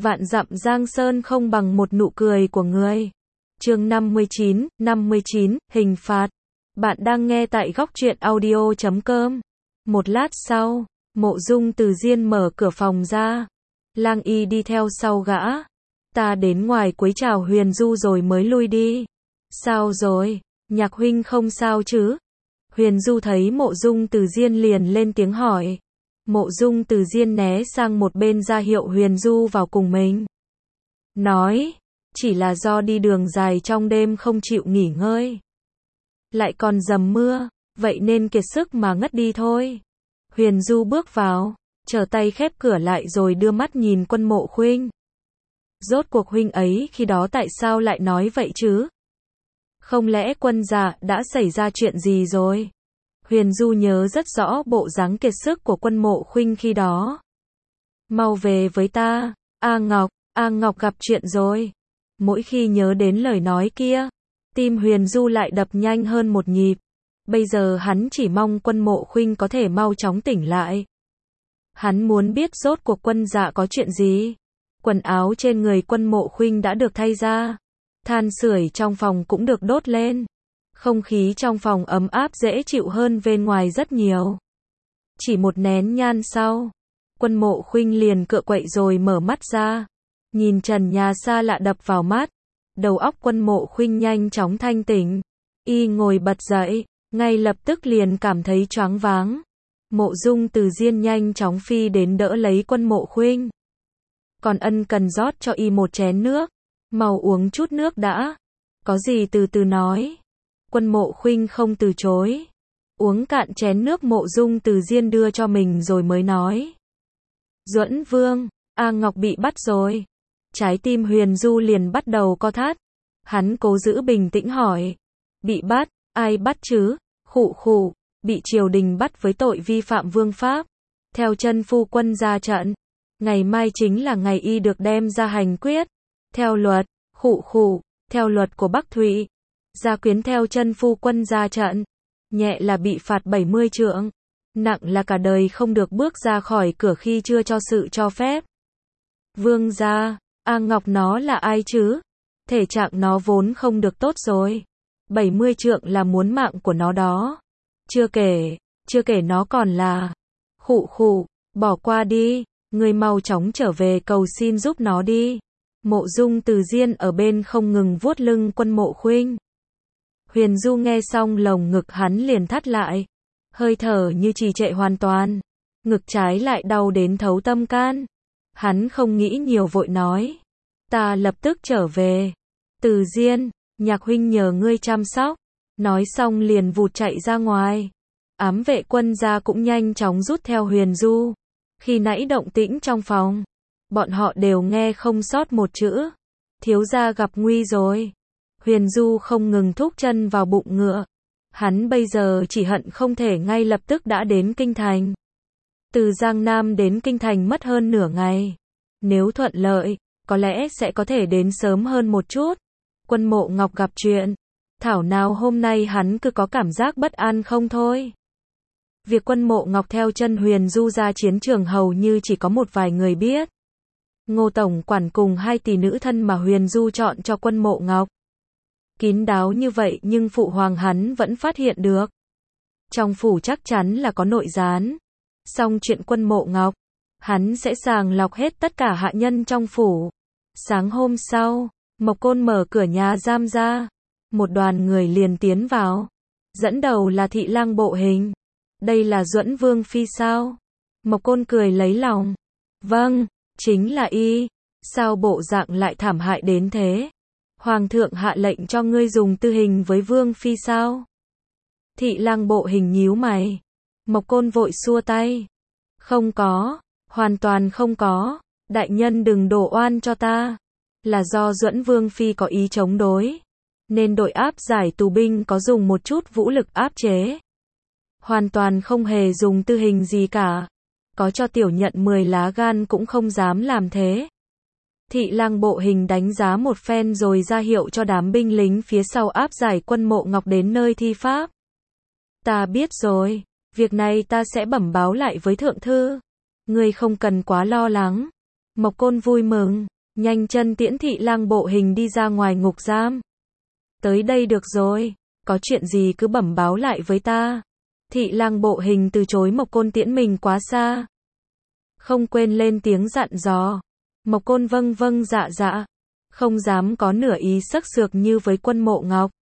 Vạn dặm giang sơn không bằng một nụ cười của người. Chương 59, hình phạt. Bạn đang nghe tại góc truyện audio.com. Một lát sau, Mộ Dung Từ Diên mở cửa phòng ra. Lang Y đi theo sau gã. Ta đến ngoài quấy chào Huyền Du rồi mới lui đi. Sao rồi, Nhạc huynh không sao chứ? Huyền Du thấy Mộ Dung Từ Diên liền lên tiếng hỏi. Mộ Dung Từ Diên né sang một bên ra hiệu Huyền Du vào cùng mình. Nói, chỉ là do đi đường dài trong đêm không chịu nghỉ ngơi. Lại còn dầm mưa, vậy nên kiệt sức mà ngất đi thôi. Huyền Du bước vào, trở tay khép cửa lại rồi đưa mắt nhìn Quân Mộ Khuynh. Rốt cuộc huynh ấy khi đó tại sao lại nói vậy chứ? Không lẽ quân dạ đã xảy ra chuyện gì rồi? Huyền Du nhớ rất rõ bộ dáng kiệt sức của Quân Mộ Khuynh khi đó. Mau về với ta, A Ngọc gặp chuyện rồi. Mỗi khi nhớ đến lời nói kia, tim Huyền Du lại đập nhanh hơn một nhịp. Bây giờ hắn chỉ mong Quân Mộ Khuynh có thể mau chóng tỉnh lại. Hắn muốn biết rốt cuộc quân dạ có chuyện gì. Quần áo trên người Quân Mộ Khuynh đã được thay ra. Than sưởi trong phòng cũng được đốt lên. Không khí trong phòng ấm áp dễ chịu hơn bên ngoài rất nhiều. Chỉ một nén nhang sau, Quân Mộ Khuynh liền cựa quậy rồi mở mắt ra. Nhìn trần nhà xa lạ đập vào mắt. Đầu óc Quân Mộ Khuynh nhanh chóng thanh tỉnh. Y ngồi bật dậy, ngay lập tức liền cảm thấy choáng váng. Mộ Dung Từ Diên nhanh chóng phi đến đỡ lấy Quân Mộ Khuynh. Còn ân cần rót cho y một chén nước. Mau uống chút nước đã. Có gì từ từ nói. Quân Mộ Khuynh không từ chối. Uống cạn chén nước Mộ Dung Từ Diên đưa cho mình rồi mới nói. Duẫn Vương, A Ngọc bị bắt rồi. Trái tim Huyền Du liền bắt đầu co thắt. Hắn cố giữ bình tĩnh hỏi. Bị bắt, ai bắt chứ? Khụ, bị triều đình bắt với tội vi phạm vương pháp. Theo chân phu quân ra trận. Ngày mai chính là ngày y được đem ra hành quyết. Theo luật, theo luật của Bắc Thụy. Gia quyến theo chân phu quân ra trận. Nhẹ là bị phạt 70 trượng. Nặng là cả đời không được bước ra khỏi cửa khi chưa cho sự cho phép. Vương gia, A Ngọc nó là ai chứ? Thể trạng nó vốn không được tốt rồi. 70 trượng là muốn mạng của nó đó. Chưa kể nó còn là... bỏ qua đi, ngươi mau chóng trở về cầu xin giúp nó đi. Mộ Dung Từ Diên ở bên không ngừng vuốt lưng Quân Mộ Khuynh. Huyền Du nghe xong lồng ngực hắn liền thắt lại. Hơi thở như trì trệ hoàn toàn. Ngực trái lại đau đến thấu tâm can. Hắn không nghĩ nhiều vội nói. Ta lập tức trở về. Từ Diên, Nhạc huynh nhờ ngươi chăm sóc. Nói xong liền vụt chạy ra ngoài. Ám vệ quân gia cũng nhanh chóng rút theo Huyền Du. Khi nãy động tĩnh trong phòng, bọn họ đều nghe không sót một chữ. Thiếu gia gặp nguy rồi. Huyền Du không ngừng thúc chân vào bụng ngựa. Hắn bây giờ chỉ hận không thể ngay lập tức đã đến Kinh Thành. Từ Giang Nam đến Kinh Thành mất hơn nửa ngày. Nếu thuận lợi, có lẽ sẽ có thể đến sớm hơn một chút. Quân Mộ Ngọc gặp chuyện. Thảo nào hôm nay hắn cứ có cảm giác bất an không thôi. Việc Quân Mộ Ngọc theo chân Huyền Du ra chiến trường hầu như chỉ có một vài người biết. Ngô tổng quản cùng hai tỷ nữ thân mà Huyền Du chọn cho Quân Mộ Ngọc. Kín đáo như vậy nhưng phụ hoàng hắn vẫn phát hiện được. Trong phủ chắc chắn là có nội gián. Xong chuyện Quân Mộ Ngọc, hắn sẽ sàng lọc hết tất cả hạ nhân trong phủ. Sáng hôm sau, Mộc Côn mở cửa nhà giam ra. Một đoàn người liền tiến vào. Dẫn đầu là Thị Lang Bộ Hình. Đây là Duẫn Vương phi sao? Mộc Côn cười lấy lòng. Vâng, chính là y. Sao bộ dạng lại thảm hại đến thế? Hoàng thượng hạ lệnh cho ngươi dùng tư hình với Vương phi sao? Thị Lang Bộ Hình nhíu mày. Mộc Côn vội xua tay. Không có, hoàn toàn không có. Đại nhân đừng đổ oan cho ta. Là do Duẫn Vương phi có ý chống đối, nên đội áp giải tù binh có dùng một chút vũ lực áp chế. Hoàn toàn không hề dùng tư hình gì cả. Có cho tiểu nhận 10 lá gan cũng không dám làm thế. Thị Lang Bộ Hình đánh giá một phen rồi ra hiệu cho đám binh lính phía sau áp giải Quân Mộ Ngọc đến nơi thi pháp. Ta biết rồi, việc này ta sẽ bẩm báo lại với thượng thư. Ngươi không cần quá lo lắng. Mộc Côn vui mừng, nhanh chân tiễn Thị Lang Bộ Hình đi ra ngoài ngục giam. Tới đây được rồi, có chuyện gì cứ bẩm báo lại với ta. Thị Lang Bộ Hình từ chối Mộc Côn tiễn mình quá xa. Không quên lên tiếng dặn dò. Mộc Côn vâng vâng dạ dạ, không dám có nửa ý sắc sược như với Quân Mộ Ngọc.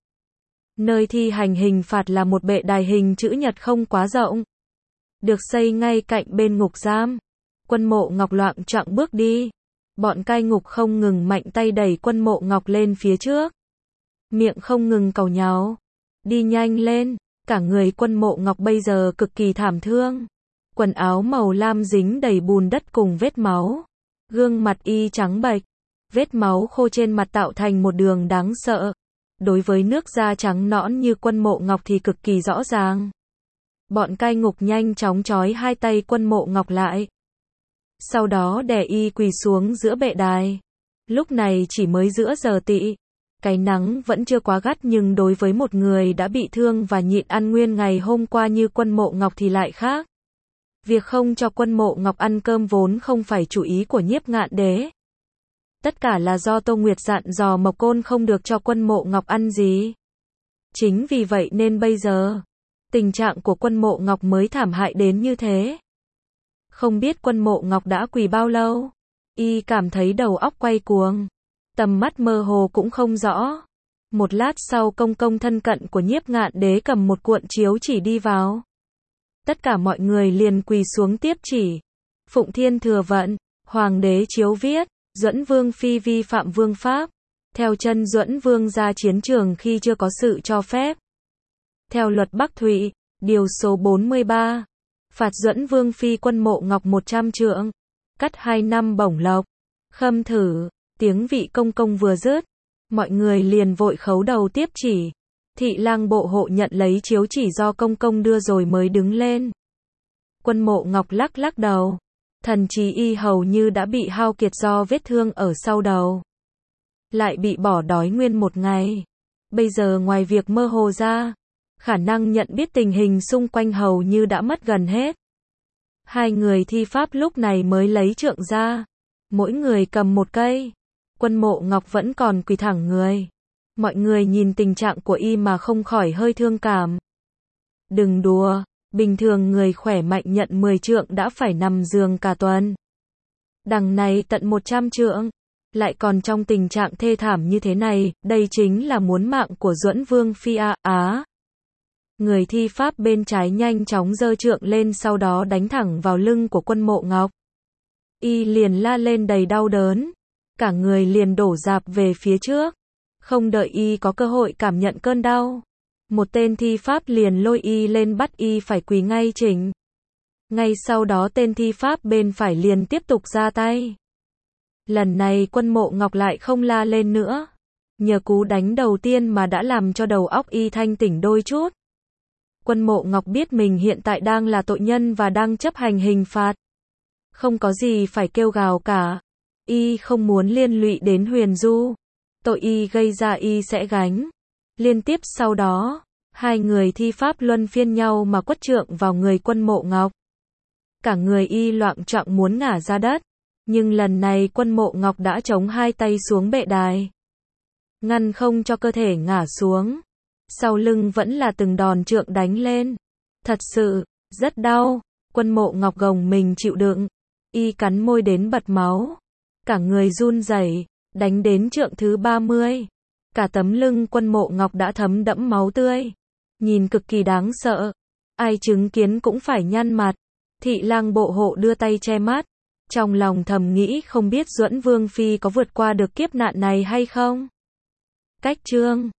Nơi thi hành hình phạt là một bệ đài hình chữ nhật không quá rộng, được xây ngay cạnh bên ngục giam. Quân Mộ Ngọc loạng choạng bước đi. Bọn cai ngục không ngừng mạnh tay đẩy Quân Mộ Ngọc lên phía trước. Miệng không ngừng càu nhàu. Đi nhanh lên. Cả người Quân Mộ Ngọc bây giờ cực kỳ thảm thương. Quần áo màu lam dính đầy bùn đất cùng vết máu. Gương mặt y trắng bệch. Vết máu khô trên mặt tạo thành một đường đáng sợ. Đối với nước da trắng nõn như Quân Mộ Ngọc thì cực kỳ rõ ràng. Bọn cai ngục nhanh chóng trói hai tay Quân Mộ Ngọc lại. Sau đó đè y quỳ xuống giữa bệ đài. Lúc này chỉ mới giữa giờ tỵ. Cái nắng vẫn chưa quá gắt nhưng đối với một người đã bị thương và nhịn ăn nguyên ngày hôm qua như Quân Mộ Ngọc thì lại khác. Việc không cho Quân Mộ Ngọc ăn cơm vốn không phải chủ ý của Nhiếp Ngạn Đế. Tất cả là do Tô Nguyệt dặn dò Mộc Côn không được cho Quân Mộ Ngọc ăn gì. Chính vì vậy nên bây giờ, tình trạng của Quân Mộ Ngọc mới thảm hại đến như thế. Không biết Quân Mộ Ngọc đã quỳ bao lâu. Y cảm thấy đầu óc quay cuồng. Tầm mắt mơ hồ cũng không rõ. Một lát sau công công thân cận của Nhiếp Ngạn Đế cầm một cuộn chiếu chỉ đi vào. Tất cả mọi người liền quỳ xuống tiếp chỉ. Phụng Thiên Thừa Vận, Hoàng đế chiếu viết, Duẫn Vương Phi vi phạm vương pháp. Theo chân Duẫn Vương ra chiến trường khi chưa có sự cho phép. Theo luật Bắc Thụy, điều số 43. Phạt Duẫn Vương Phi Quân Mộ Ngọc 100 trượng. Cắt 2 năm bổng lộc. Khâm thử, tiếng vị công công vừa dứt. Mọi người liền vội khấu đầu tiếp chỉ. Thị Lang Bộ hộ nhận lấy chiếu chỉ do công công đưa rồi mới đứng lên. Quân Mộ Ngọc lắc lắc đầu. Thần trí y hầu như đã bị hao kiệt do vết thương ở sau đầu. Lại bị bỏ đói nguyên một ngày. Bây giờ ngoài việc mơ hồ ra, khả năng nhận biết tình hình xung quanh hầu như đã mất gần hết. Hai người thi pháp lúc này mới lấy trượng ra. Mỗi người cầm một cây. Quân Mộ Ngọc vẫn còn quỳ thẳng người. Mọi người nhìn tình trạng của y mà không khỏi hơi thương cảm. Đừng đùa, bình thường người khỏe mạnh nhận 10 trượng đã phải nằm giường cả tuần. Đằng này tận 100 trượng, lại còn trong tình trạng thê thảm như thế này, đây chính là muốn mạng của Duẫn Vương Phi á. Người thi pháp bên trái nhanh chóng giơ trượng lên sau đó đánh thẳng vào lưng của Quân Mộ Ngọc. Y liền la lên đầy đau đớn. Cả người liền đổ dạp về phía trước. Không đợi y có cơ hội cảm nhận cơn đau. Một tên thi pháp liền lôi y lên bắt y phải quỳ ngay chỉnh. Ngay sau đó tên thi pháp bên phải liền tiếp tục ra tay. Lần này Quân Mộ Ngọc lại không la lên nữa. Nhờ cú đánh đầu tiên mà đã làm cho đầu óc y thanh tỉnh đôi chút. Quân Mộ Ngọc biết mình hiện tại đang là tội nhân và đang chấp hành hình phạt. Không có gì phải kêu gào cả. Y không muốn liên lụy đến Huyền Du. Tội y gây ra y sẽ gánh. Liên tiếp sau đó, hai người thi pháp luân phiên nhau mà quất trượng vào người Quân Mộ Ngọc. Cả người y loạng choạng muốn ngả ra đất. Nhưng lần này Quân Mộ Ngọc đã chống hai tay xuống bệ đài. Ngăn không cho cơ thể ngả xuống. Sau lưng vẫn là từng đòn trượng đánh lên. Thật sự, rất đau. Quân Mộ Ngọc gồng mình chịu đựng. Y cắn môi đến bật máu. Cả người run rẩy, đánh đến trượng thứ 30. Cả tấm lưng Quân Mộ Ngọc đã thấm đẫm máu tươi. Nhìn cực kỳ đáng sợ. Ai chứng kiến cũng phải nhăn mặt. Thị Lang Bộ hộ đưa tay che mắt. Trong lòng thầm nghĩ không biết Duẫn Vương Phi có vượt qua được kiếp nạn này hay không. Cách chương